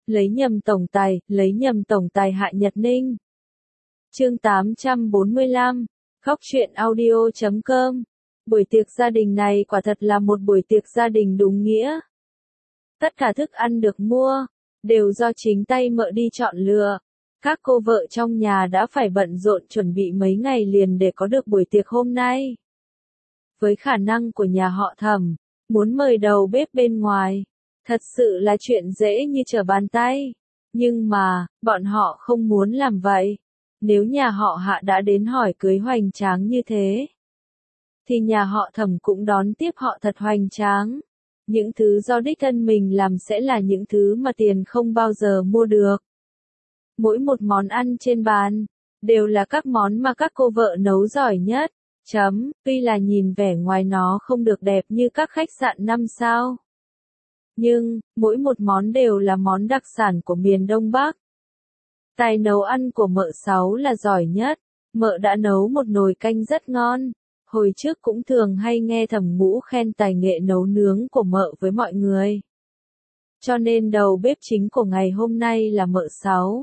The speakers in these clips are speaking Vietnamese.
lấy nhầm tổng tài Hạ Nhật Ninh. Chương 845, khóc chuyện audio.com. Buổi tiệc gia đình này quả thật là một buổi tiệc gia đình đúng nghĩa. Tất cả thức ăn được mua, đều do chính tay Mợ đi chọn lựa. Các cô vợ trong nhà đã phải bận rộn chuẩn bị mấy ngày liền để có được buổi tiệc hôm nay. Với khả năng của nhà họ Thẩm, muốn mời đầu bếp bên ngoài, thật sự là chuyện dễ như trở bàn tay. Nhưng mà, bọn họ không muốn làm vậy. Nếu nhà họ Hạ đã đến hỏi cưới hoành tráng như thế, thì nhà họ Thẩm cũng đón tiếp họ thật hoành tráng. Những thứ do đích thân mình làm sẽ là những thứ mà tiền không bao giờ mua được. Mỗi một món ăn trên bàn, đều là các món mà các cô vợ nấu giỏi nhất. Tuy là nhìn vẻ ngoài nó không được đẹp như các khách sạn 5 sao. Nhưng, mỗi một món đều là món đặc sản của miền Đông Bắc. Tài nấu ăn của Mợ Sáu là giỏi nhất. Mợ đã nấu một nồi canh rất ngon. Hồi trước cũng thường hay nghe Thẩm Ngũ khen tài nghệ nấu nướng của Mợ với mọi người. Cho nên đầu bếp chính của ngày hôm nay là Mợ Sáu.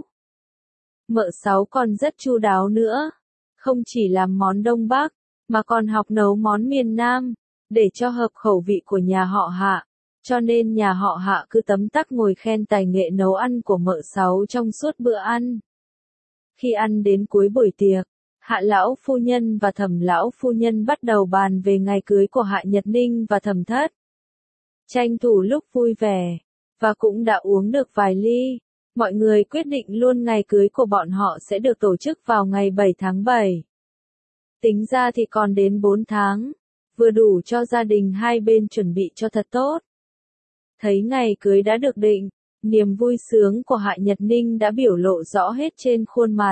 Mợ Sáu còn rất chu đáo nữa. Không chỉ làm món Đông Bắc, mà còn học nấu món miền Nam, để cho hợp khẩu vị của nhà họ Hạ. Cho nên nhà họ Hạ cứ tấm tắc ngồi khen tài nghệ nấu ăn của Mợ Sáu trong suốt bữa ăn. Khi ăn đến cuối buổi tiệc, Hạ lão phu nhân và Thẩm lão phu nhân bắt đầu bàn về ngày cưới của Hạ Nhật Ninh và Thẩm Thất. Tranh thủ lúc vui vẻ, và cũng đã uống được vài ly, mọi người quyết định luôn ngày cưới của bọn họ sẽ được tổ chức vào ngày 7 tháng 7. Tính ra thì còn đến 4 tháng, vừa đủ cho gia đình hai bên chuẩn bị cho thật tốt. Thấy ngày cưới đã được định, niềm vui sướng của Hạ Nhật Ninh đã biểu lộ rõ hết trên khuôn mặt.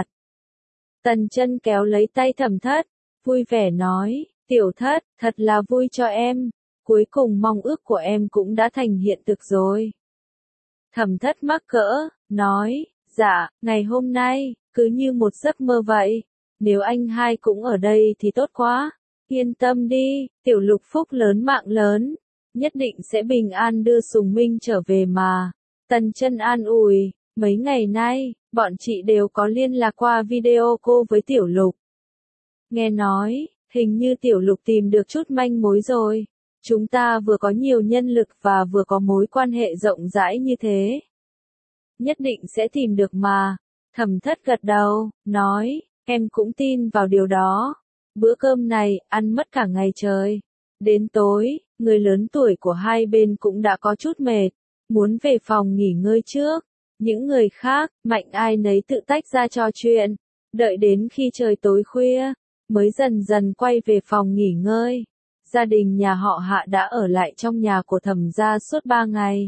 Tần Chân kéo lấy tay Thẩm Thất, vui vẻ nói, Tiểu Thất, thật là vui cho em, cuối cùng mong ước của em cũng đã thành hiện thực rồi. Thẩm Thất mắc cỡ, nói, dạ, ngày hôm nay, cứ như một giấc mơ vậy, nếu anh hai cũng ở đây thì tốt quá, yên tâm đi, Tiểu Lục phúc lớn mạng lớn, nhất định sẽ bình an đưa Sùng Minh trở về mà. Tần Chân an ủi, mấy ngày nay, bọn chị đều có liên lạc qua video call với Tiểu Lục. Nghe nói, hình như Tiểu Lục tìm được chút manh mối rồi. Chúng ta vừa có nhiều nhân lực và vừa có mối quan hệ rộng rãi như thế. Nhất định sẽ tìm được mà. Thẩm Thất gật đầu, nói, em cũng tin vào điều đó. Bữa cơm này, ăn mất cả ngày trời. Đến tối, người lớn tuổi của hai bên cũng đã có chút mệt, muốn về phòng nghỉ ngơi trước. Những người khác, mạnh ai nấy tự tách ra trò chuyện, đợi đến khi trời tối khuya, mới dần dần quay về phòng nghỉ ngơi. Gia đình nhà họ Hạ đã ở lại trong nhà của Thẩm gia suốt 3 ngày.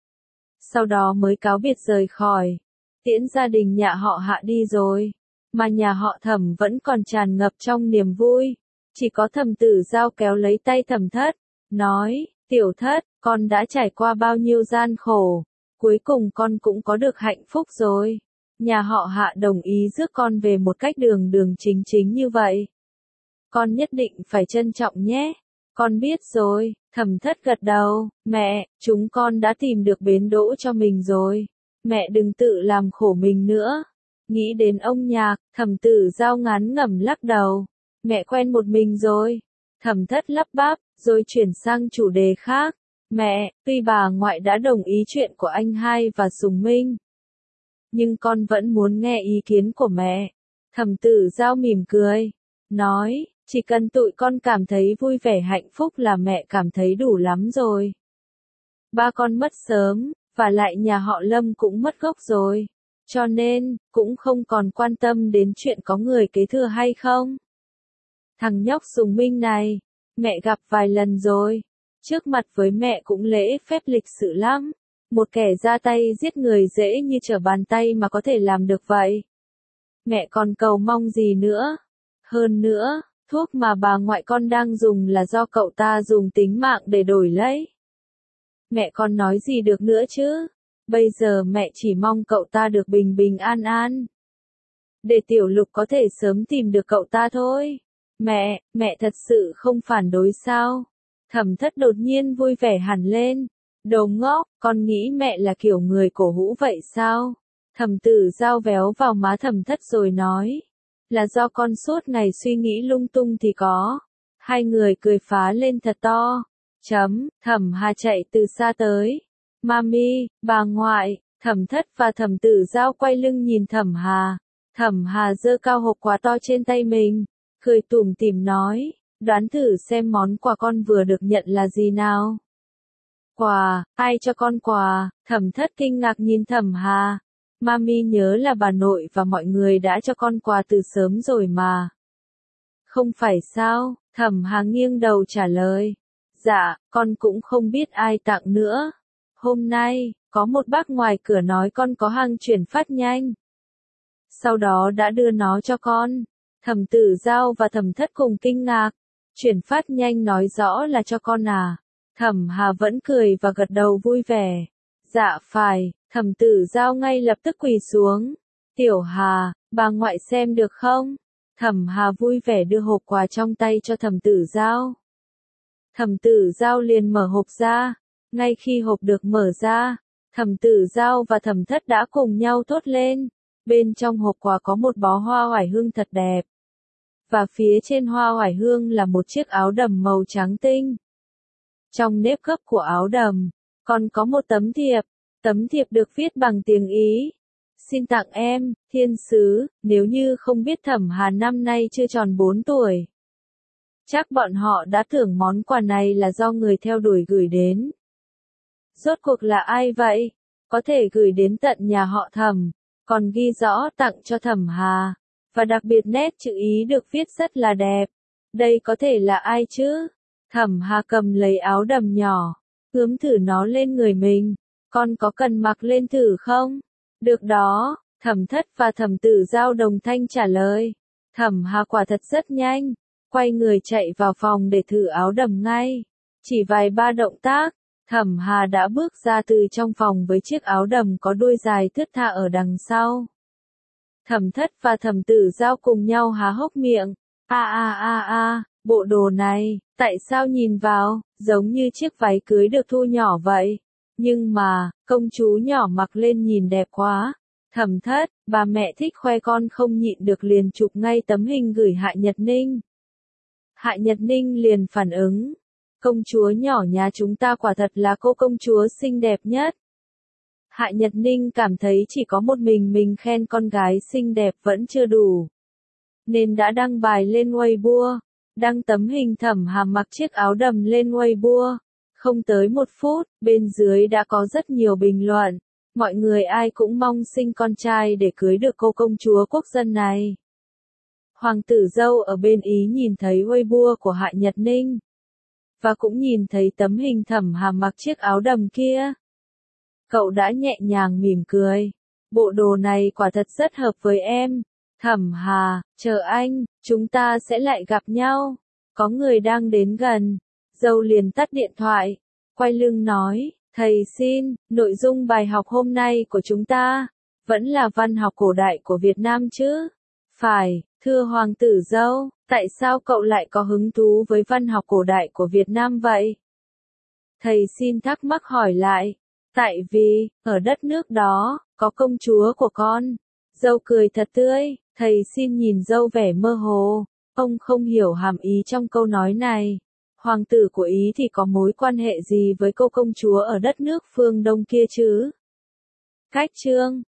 Sau đó mới cáo biệt rời khỏi, tiễn gia đình nhà họ Hạ đi rồi, mà nhà họ Thẩm vẫn còn tràn ngập trong niềm vui. Chỉ có Thẩm Tử Giao kéo lấy tay Thẩm Thất, nói, Tiểu Thất, con đã trải qua bao nhiêu gian khổ, cuối cùng con cũng có được hạnh phúc rồi. Nhà họ Hạ đồng ý rước con về một cách đường đường chính chính như vậy. Con nhất định phải trân trọng nhé. Con biết rồi, Thẩm Thất gật đầu, mẹ, chúng con đã tìm được bến đỗ cho mình rồi. Mẹ đừng tự làm khổ mình nữa. Nghĩ đến ông Nhạc, Thẩm Tử Giao ngán ngẩm lắc đầu. Mẹ quen một mình rồi. Thẩm Thất lắp bắp, rồi chuyển sang chủ đề khác. Mẹ, tuy bà ngoại đã đồng ý chuyện của anh hai và Sùng Minh, nhưng con vẫn muốn nghe ý kiến của mẹ. Thẩm Tử Giao mỉm cười, nói, chỉ cần tụi con cảm thấy vui vẻ hạnh phúc là mẹ cảm thấy đủ lắm rồi. Ba con mất sớm, và lại nhà họ Lâm cũng mất gốc rồi, cho nên, cũng không còn quan tâm đến chuyện có người kế thừa hay không. Thằng nhóc Sùng Minh này, mẹ gặp vài lần rồi, trước mặt với mẹ cũng lễ phép lịch sự lắm, một kẻ ra tay giết người dễ như trở bàn tay mà có thể làm được vậy. Mẹ còn cầu mong gì nữa? Hơn nữa, thuốc mà bà ngoại con đang dùng là do cậu ta dùng tính mạng để đổi lấy. Mẹ còn nói gì được nữa chứ? Bây giờ mẹ chỉ mong cậu ta được bình bình an an. Để Tiểu Lục có thể sớm tìm được cậu ta thôi. Mẹ thật sự không phản đối sao? Thẩm Thất đột nhiên vui vẻ hẳn lên, Đồ ngốc, con nghĩ mẹ là kiểu người cổ hủ vậy sao? Thẩm Tử Giao véo vào má Thẩm Thất rồi nói. Là do con suốt ngày suy nghĩ lung tung thì có. Hai người cười phá lên thật to. Thẩm Hà chạy từ xa tới. Mami, bà ngoại, Thẩm Thất và Thẩm Tử Giao quay lưng nhìn Thẩm Hà. Thẩm Hà giơ cao hộp quà to trên tay mình, cười tủm tỉm nói, đoán thử xem món quà con vừa được nhận là gì nào. Quà, ai cho con quà? Thẩm Thất kinh ngạc nhìn Thẩm Hà. Mami nhớ là bà nội và mọi người đã cho con quà từ sớm rồi mà. Không phải sao? Thẩm Hà nghiêng đầu trả lời. Dạ, con cũng không biết ai tặng nữa. Hôm nay, có một bác ngoài cửa nói con có hàng chuyển phát nhanh. Sau đó đã đưa nó cho con. Thẩm Tử Giao và Thẩm Thất cùng kinh ngạc. Chuyển phát nhanh nói rõ là cho con à? Thẩm Hà vẫn cười và gật đầu vui vẻ. Dạ phải, Thẩm Tử Giao ngay lập tức quỳ xuống. Tiểu Hà, bà ngoại xem được không? Thẩm Hà vui vẻ đưa hộp quà trong tay cho Thẩm Tử Giao. Thẩm Tử Giao liền mở hộp ra. Ngay khi hộp được mở ra, Thẩm Tử Giao và Thẩm Thất đã cùng nhau thốt lên. Bên trong hộp quà có một bó hoa oải hương thật đẹp. Và phía trên hoa oải hương là một chiếc áo đầm màu trắng tinh. Trong nếp gấp của áo đầm, còn có một tấm thiệp. Tấm thiệp được viết bằng tiếng Ý. Xin tặng em, thiên sứ, nếu như không biết Thẩm Hà năm nay chưa tròn 4 tuổi. Chắc bọn họ đã tưởng món quà này là do người theo đuổi gửi đến. Rốt cuộc là ai vậy? Có thể gửi đến tận nhà họ Thẩm, còn ghi rõ tặng cho Thẩm Hà. Và đặc biệt nét chữ Ý được viết rất là đẹp. Đây có thể là ai chứ? Thẩm Hà cầm lấy áo đầm nhỏ, ướm thử nó lên người mình. Con có cần mặc lên thử không? Được đó, Thẩm Thất và Thẩm Tử Giao đồng thanh trả lời. Thẩm Hà quả thật rất nhanh, quay người chạy vào phòng để thử áo đầm ngay. Chỉ vài ba động tác, Thẩm Hà đã bước ra từ trong phòng với chiếc áo đầm có đuôi dài thướt tha ở đằng sau. Thẩm Thất và Thẩm Tử Giao cùng nhau há hốc miệng. Bộ đồ này, tại sao nhìn vào, giống như chiếc váy cưới được thu nhỏ vậy? Nhưng mà, công chúa nhỏ mặc lên nhìn đẹp quá. Thẩm Thất, bà mẹ thích khoe con không nhịn được liền chụp ngay tấm hình gửi Hạ Nhật Ninh. Hạ Nhật Ninh liền phản ứng. Công chúa nhỏ nhà chúng ta quả thật là cô công chúa xinh đẹp nhất. Hạ Nhật Ninh cảm thấy chỉ có một mình khen con gái xinh đẹp vẫn chưa đủ. Nên đã đăng bài lên Weibo, đăng tấm hình Thẩm Hà mặc chiếc áo đầm lên Weibo. Không tới 1 phút, bên dưới đã có rất nhiều bình luận. Mọi người ai cũng mong sinh con trai để cưới được cô công chúa quốc dân này. Hoàng tử dâu ở bên Ý nhìn thấy Weibo của Hạ Nhật Ninh. Và cũng nhìn thấy tấm hình Thẩm Hà mặc chiếc áo đầm kia. Cậu đã nhẹ nhàng mỉm cười. Bộ đồ này quả thật rất hợp với em. Thẩm Hà, chờ anh, chúng ta sẽ lại gặp nhau. Có người đang đến gần. Dâu liền tắt điện thoại. Quay lưng nói, thầy xin, nội dung bài học hôm nay của chúng ta, vẫn là văn học cổ đại của Việt Nam chứ? Phải, thưa Hoàng tử dâu, tại sao cậu lại có hứng thú với văn học cổ đại của Việt Nam vậy? Thầy xin thắc mắc hỏi lại. Tại vì, ở đất nước đó, có công chúa của con. Dâu cười thật tươi, thầy xin nhìn dâu vẻ mơ hồ. Ông không hiểu hàm ý trong câu nói này. Hoàng tử của Ý thì có mối quan hệ gì với cô công chúa ở đất nước phương Đông kia chứ? Cách chương